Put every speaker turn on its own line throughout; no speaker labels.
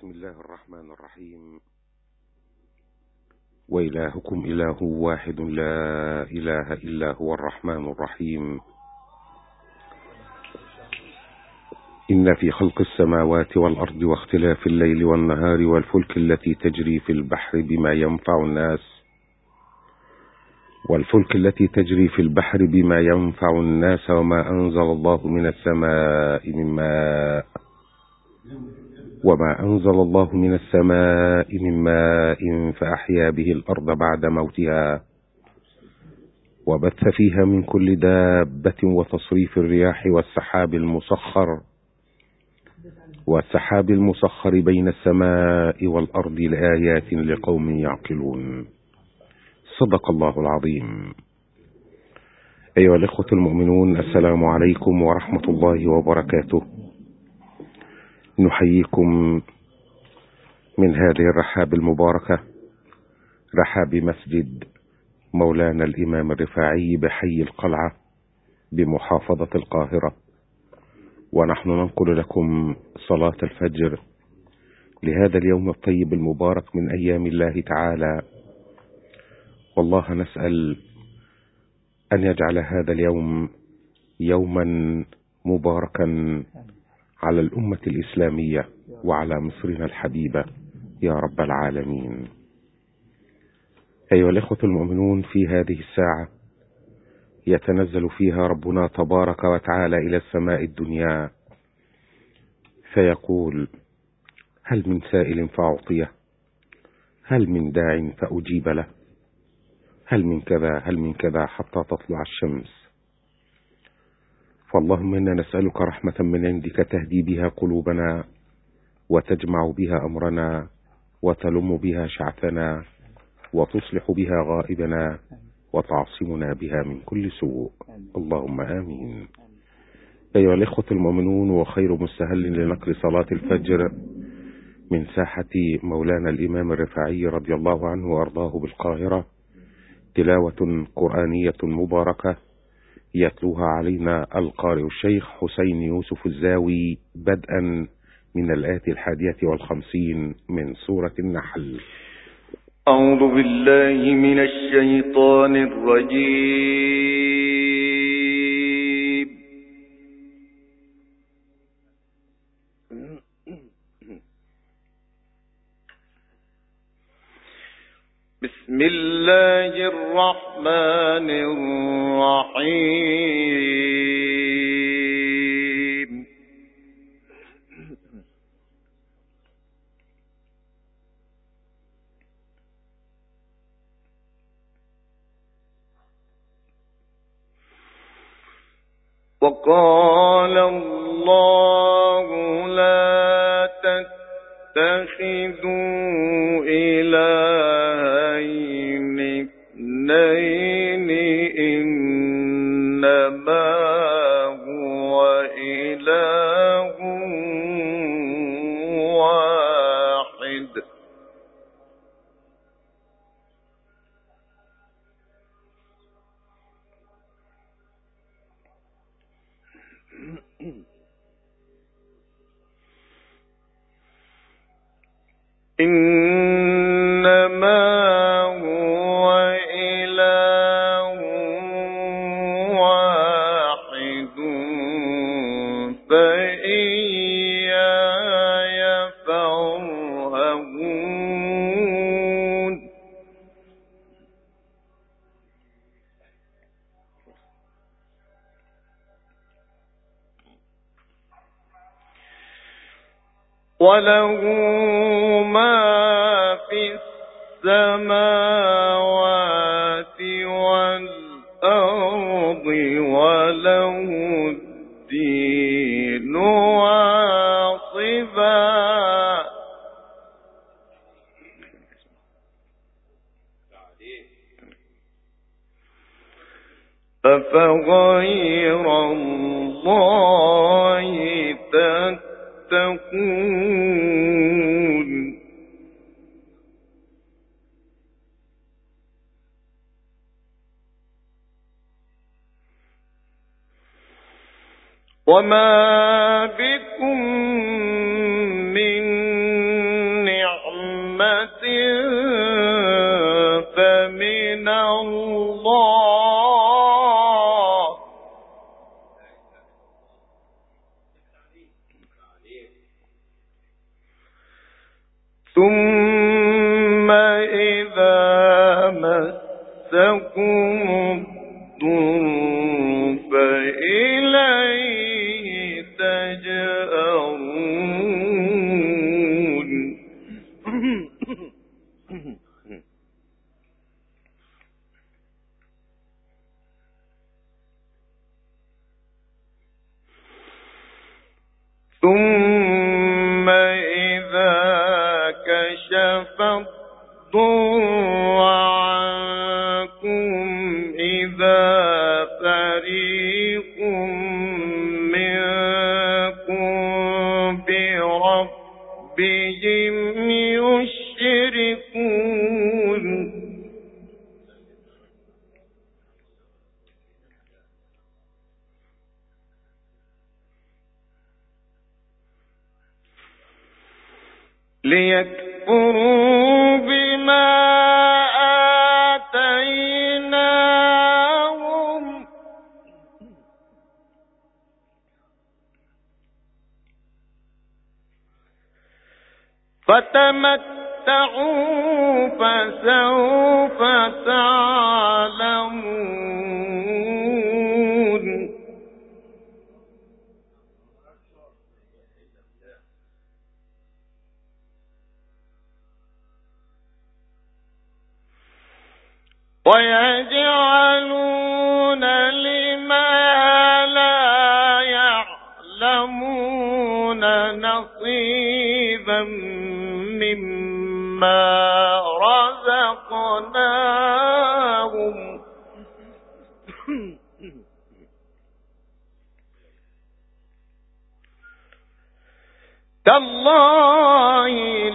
بسم الله الرحمن الرحيم. وإلهكم إله واحد لا إله إلا هو الرحمن الرحيم. إن في خلق السماوات والأرض واختلاف الليل والنهار والفلك التي تجري في البحر بما ينفع الناس وما أنزل الله من السماء من ماء فأحيا به الأرض بعد موتها وبث فيها من كل دابة وتصريف الرياح والسحاب المسخر بين السماء والأرض لآيات لقوم يعقلون. صدق الله العظيم. أيها الإخوة المؤمنون، السلام عليكم ورحمة الله وبركاته. نحييكم من هذه الرحاب المباركة، رحاب مسجد مولانا الإمام الرفاعي بحي القلعة بمحافظة القاهرة، ونحن ننقل لكم صلاة الفجر لهذا اليوم الطيب المبارك من أيام الله تعالى. والله نسأل أن يجعل هذا اليوم يوما مباركا على الأمة الإسلامية وعلى مصرنا الحبيبة يا رب العالمين. أيها الإخوة المؤمنون، في هذه الساعة يتنزل فيها ربنا تبارك وتعالى إلى السماء الدنيا فيقول: هل من سائل فأعطيه، هل من داع فأجيب له، هل من كذا حتى تطلع الشمس. فاللهم إنا نسألك رحمة من عندك تهدي بها قلوبنا وتجمع بها أمرنا وتلم بها شعثنا وتصلح بها غائبنا وتعصمنا بها من كل سوء، اللهم آمين. أيها الإخوة المؤمنون، وخير مستهل لنقل صلاة الفجر من ساحة مولانا الإمام الرفاعي رضي الله عنه وأرضاه بالقاهرة تلاوة قرآنية مباركة يتلوها علينا القارئ الشيخ حسين يوسف الزاوي بدءا من الآية 51 من سورة النحل.
أعوذ بالله من الشيطان الرجيم. بسم الله الرحمن الرحيم. وقال الله لا تتخذوا إلهين اثنين إنما هو إله واحد إنما هو إله واحد فإياي فارهبون. وله ما في السماوات والأرض وله الدين واصبا. أفغير الله تتقون. وما بكم من فمن الله ثم إذا مسكم الضر فإليه تجأرون ثم إذا كشف الضر عنكم إذا فريق منكم بربهم يشركون ليكفروا بما آتيناهم فتمتعوا فسوف تعلمون ويجعلون لما لا يعلمون نصيبا مما رزقناهم تالله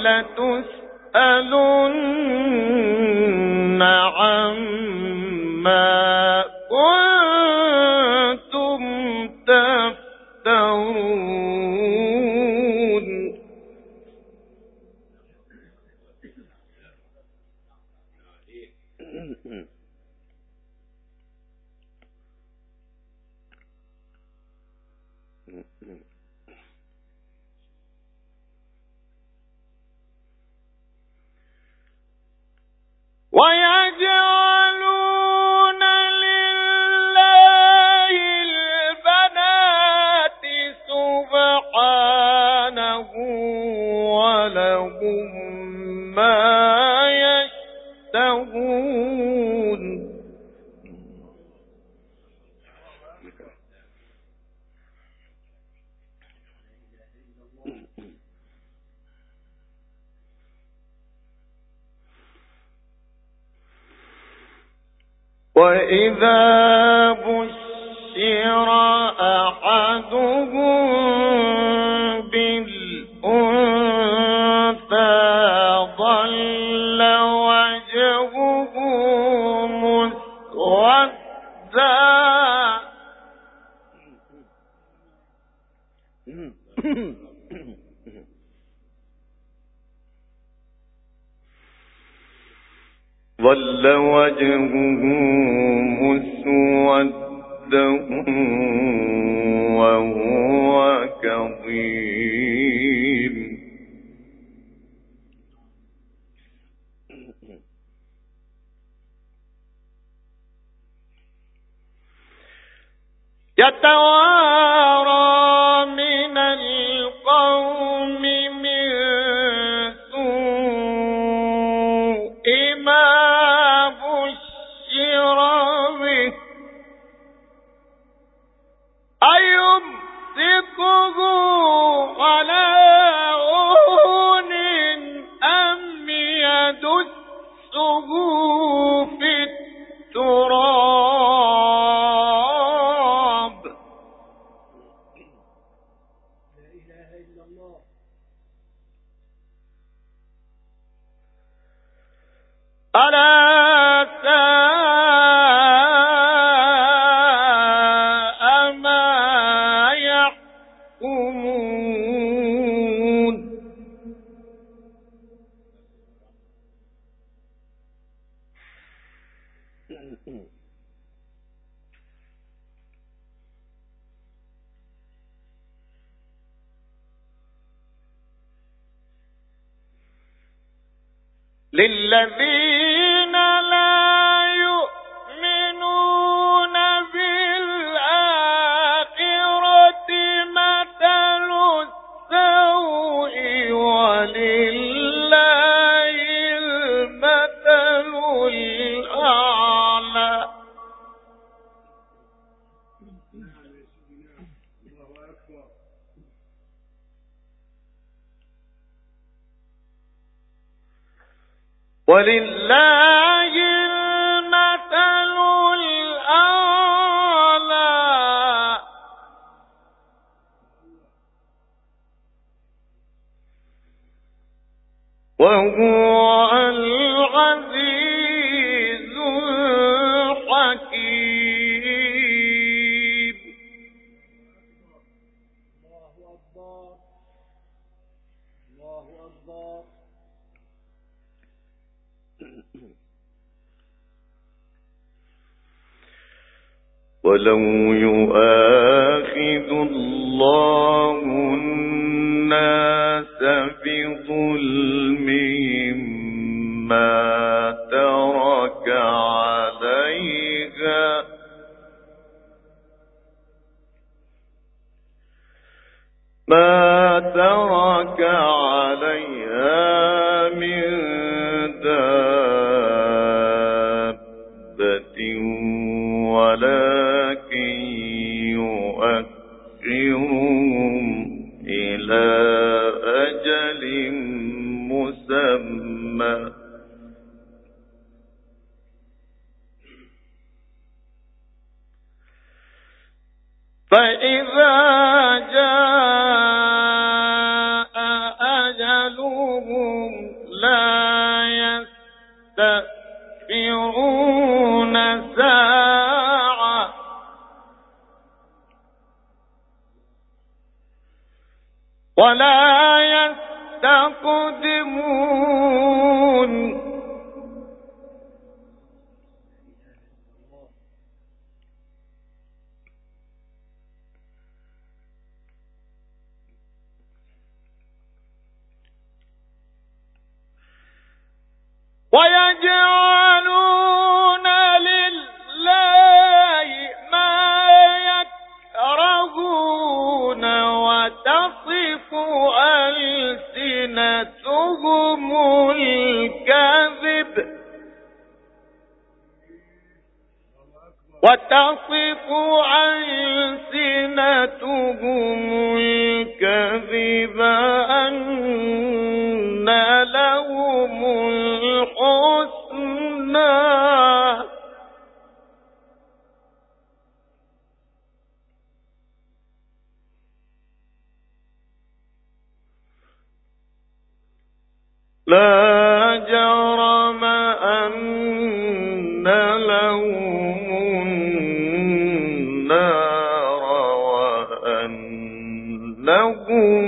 لتسألن عما كنتم تفترون ويجعلون لله البنات سبحانه ولهم ما يشتهون وإذا بشر أحدهم بالأنثى ظل وجهه مسودا ظل وجهه مسودا وهو كظيم يتوارى من القوم من سوء ما بشر به أيمسكه على هون أم يدسه في التراب لا إله إلا الله ألا ساء ما يحكمون للذين لا يؤمنون بالآخرة مثل السوء ولله المثل الأعلى ولله المثل الأعلى وهو العزيز الحكيم. الله أكبر الله أكبر. ولو يؤاخذ الله الناس بظلمهم ما ترك عليها من دابة ولكن يؤخرهم إلى أجل مسمى فإذا جاء أجلهم لا يستأخرون ساعة ولا يستقدمون. ويجعلون لله ما يكرهون وتصف ألسنتهم الكذب أن لهم الحسنى لا جرم أن لهم النار وأنهم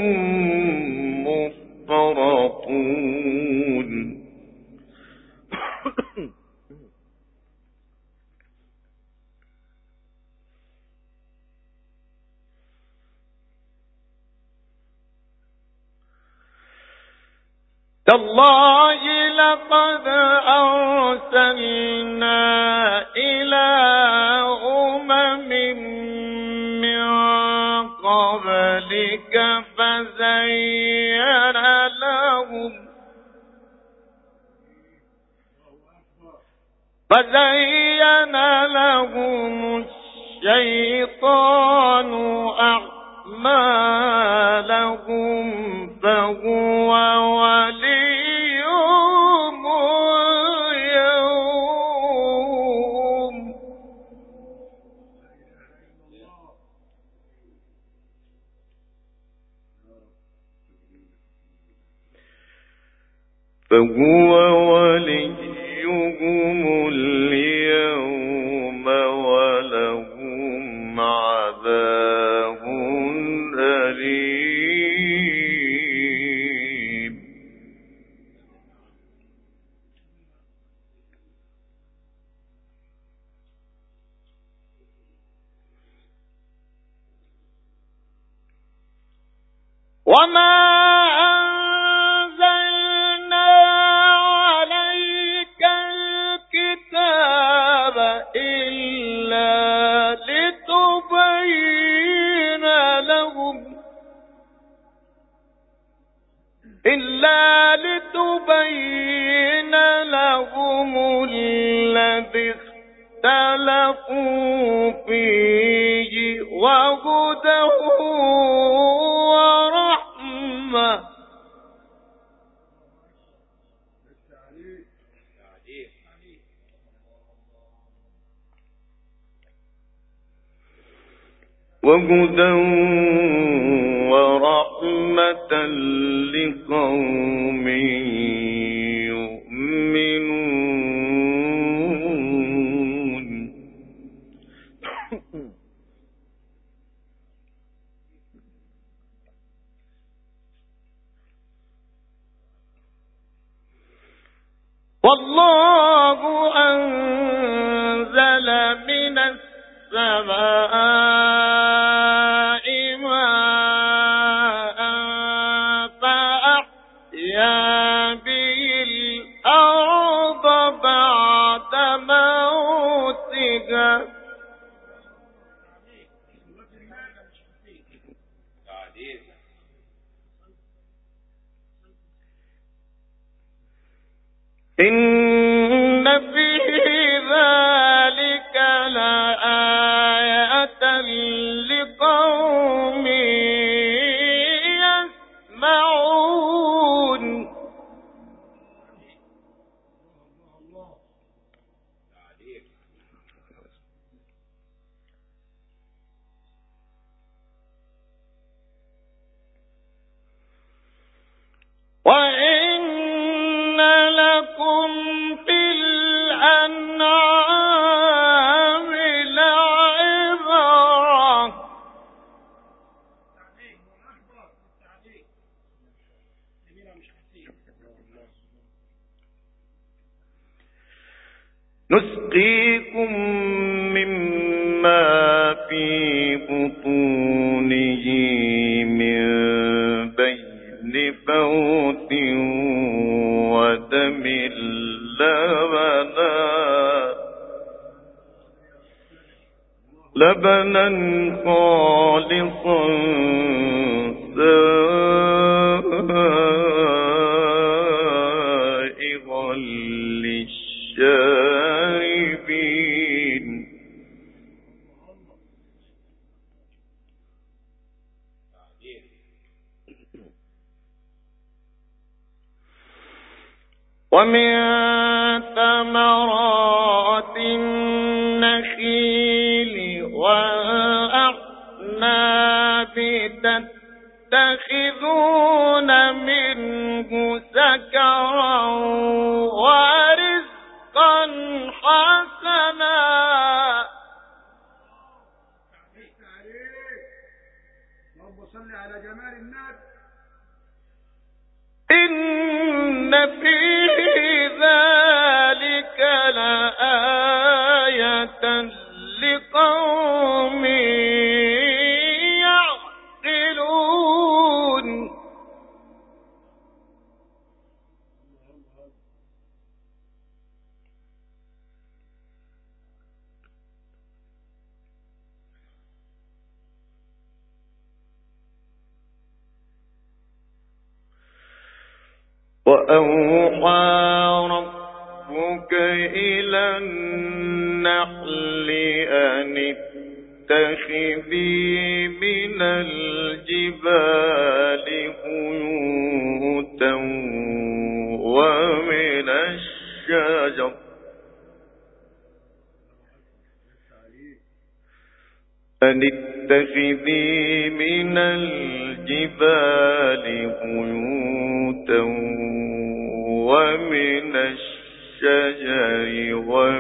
مفرطون. تالله لقد أرسلنا إلى أمم من قبلك فزين لهم الشيطان أعمالهم فهو وليهم اليوم ولهم عذاب أليم. وما أنزلنا عليك إلا لتبين لهم الذي اختلفوا فيه وهدى ورحمة. وهدى ورحمة لقوم يؤمنون. والله أنزل من السماء ماء فأحيا به الأرض بعد موتها. إن في ذلك لآية لقوم يسمعون. وإن لكم في الأنعام لعبرة. نسقيكم مما في بطونه من بين فرث ودم لبنا خالصا سائغا للشاربين. ومن ثمرات النخيل والأعناب تتخذون منه سكرا ورزقا حسنا.
اللهم صل على جمال النبي.
إن في ذلك لآية لقوم يعقلون. وأوحى ربك إلى النحل أن اتخذي من الجبال بيوتا ومن الشجر أن اتخذي من الجبال بيوتا ومن الشجر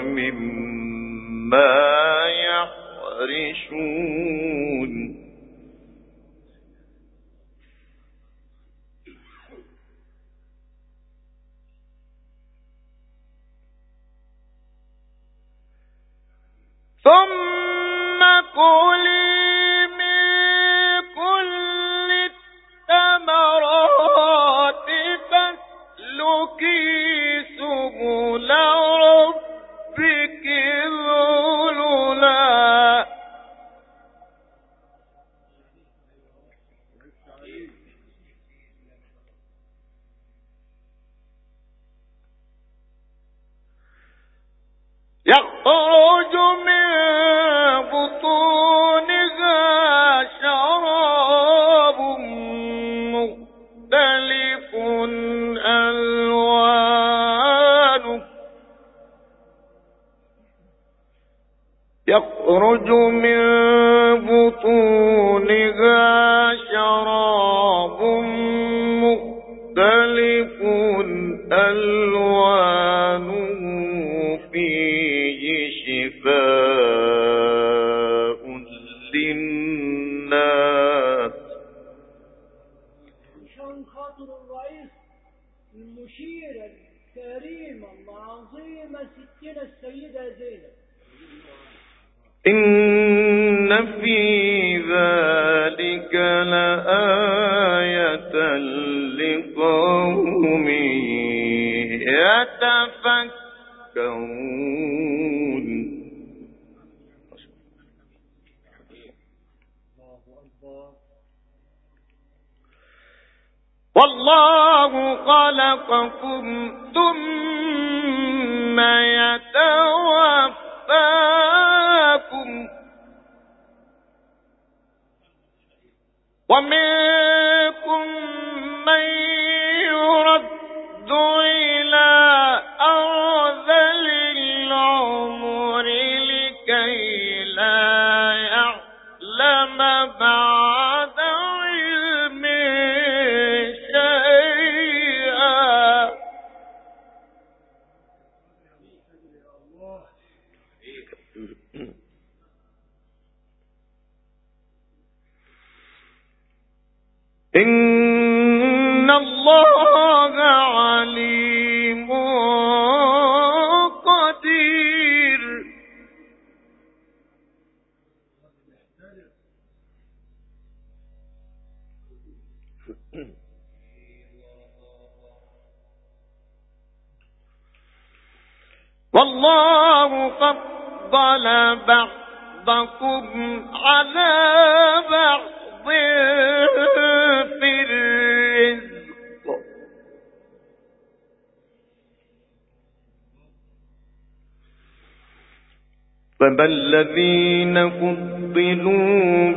ومما يعرشون. ثم كلي من كل الثمرات فاسلكي سبل ربك ذللا يخرج من بطونها شراب مختلف ألوانه يخرج من بطونها شراب مختلف ألوانه فيه شفاء للناس.
عشان خاطر الرئيس المشير الكريمة العظيمة ستنا السيدة زينب.
إن في ذلك لآية لقوم يتفكرون. والله خلقكم ثم يتوفاكم ومنكم من يرد إلى أرذل العمر لكي لا يعلم بعد علم شيئا. إن الله عليم قدير. والله فضل بعضكم على بعض في الرزق فما الذين فضلوا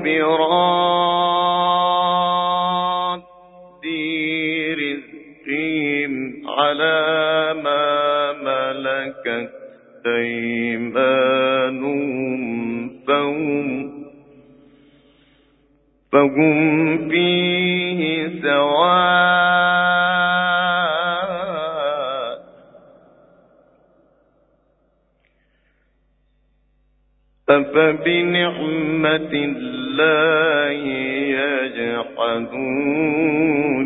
براد رزقهم على ما ملكت أيمانهم فهم فيه سواء. أفبنعمة الله يجحدون.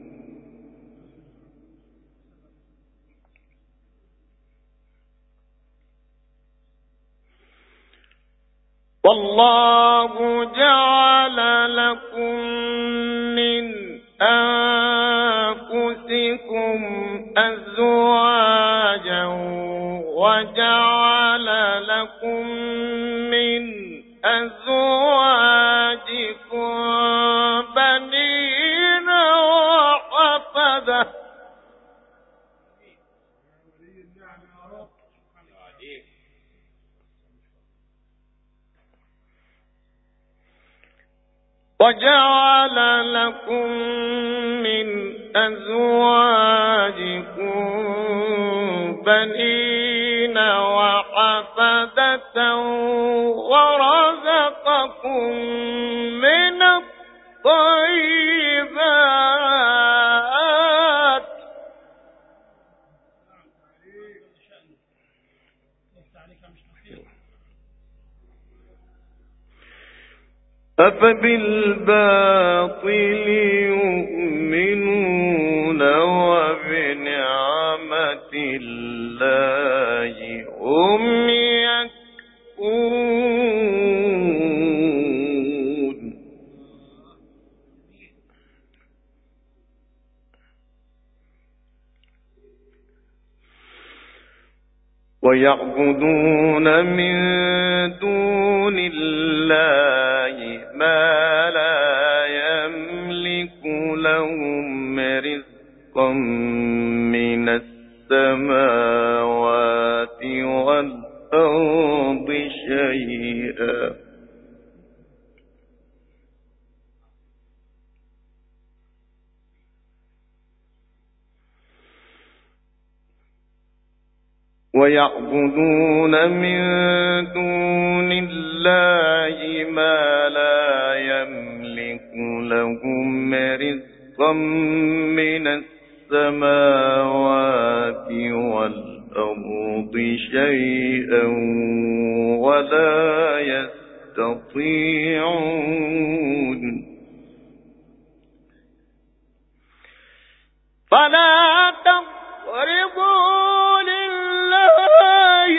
والله جعل لكم من أنفسكم أزواجا وجعل لكم من أزواجكم بنين وحفدة وجعل لكم من أزواجكم بنين وحفدة ورزقكم من الطيبات أفبالباطل يؤمنون وبنعمة الله هم يكفرون. ويعبدون من دون الله ما لا يملك لهم رزقا من السماوات والأرض ويعبدون من دون الله ما لا يملك لهم رزقا من السماوات والأرض شيئا ولا يستطيعون فلا تضربوا لله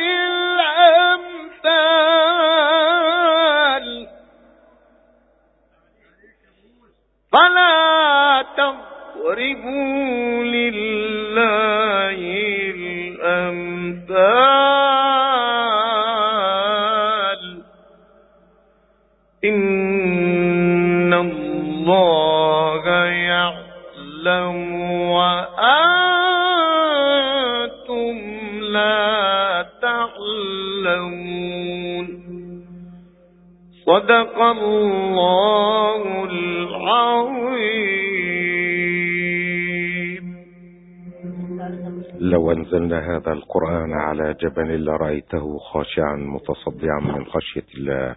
الأمثال إن الله يعلم وأنتم لا تعلمون صدق الله العظيم.
لو أنزلنا هذا القرآن على جبل لرأيته خاشعا متصدعا من خشية الله.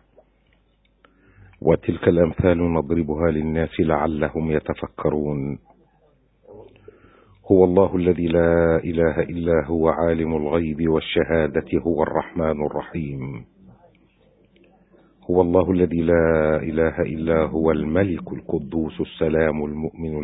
وتلك الأمثال نضربها للناس لعلهم يتفكرون. هو الله الذي لا إله إلا هو عالم الغيب والشهادة هو الرحمن الرحيم. هو الله الذي لا إله إلا هو الملك القدوس السلام المؤمن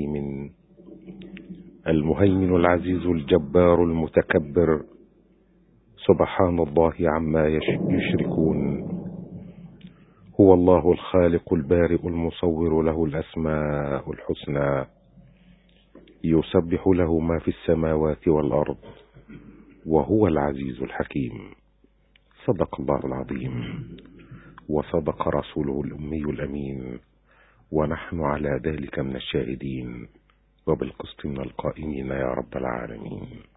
المهيمن العزيز الجبار المتكبر سبحان الله عما يشركون. هو الله الخالق البارئ المصور له الأسماء الحسنى يسبح له ما في السماوات والأرض وهو العزيز الحكيم. صدق الله العظيم وصدق رسوله الأمي الأمين ونحن على ذلك من الشاهدين وبالقسط من القائمين يا رب العالمين.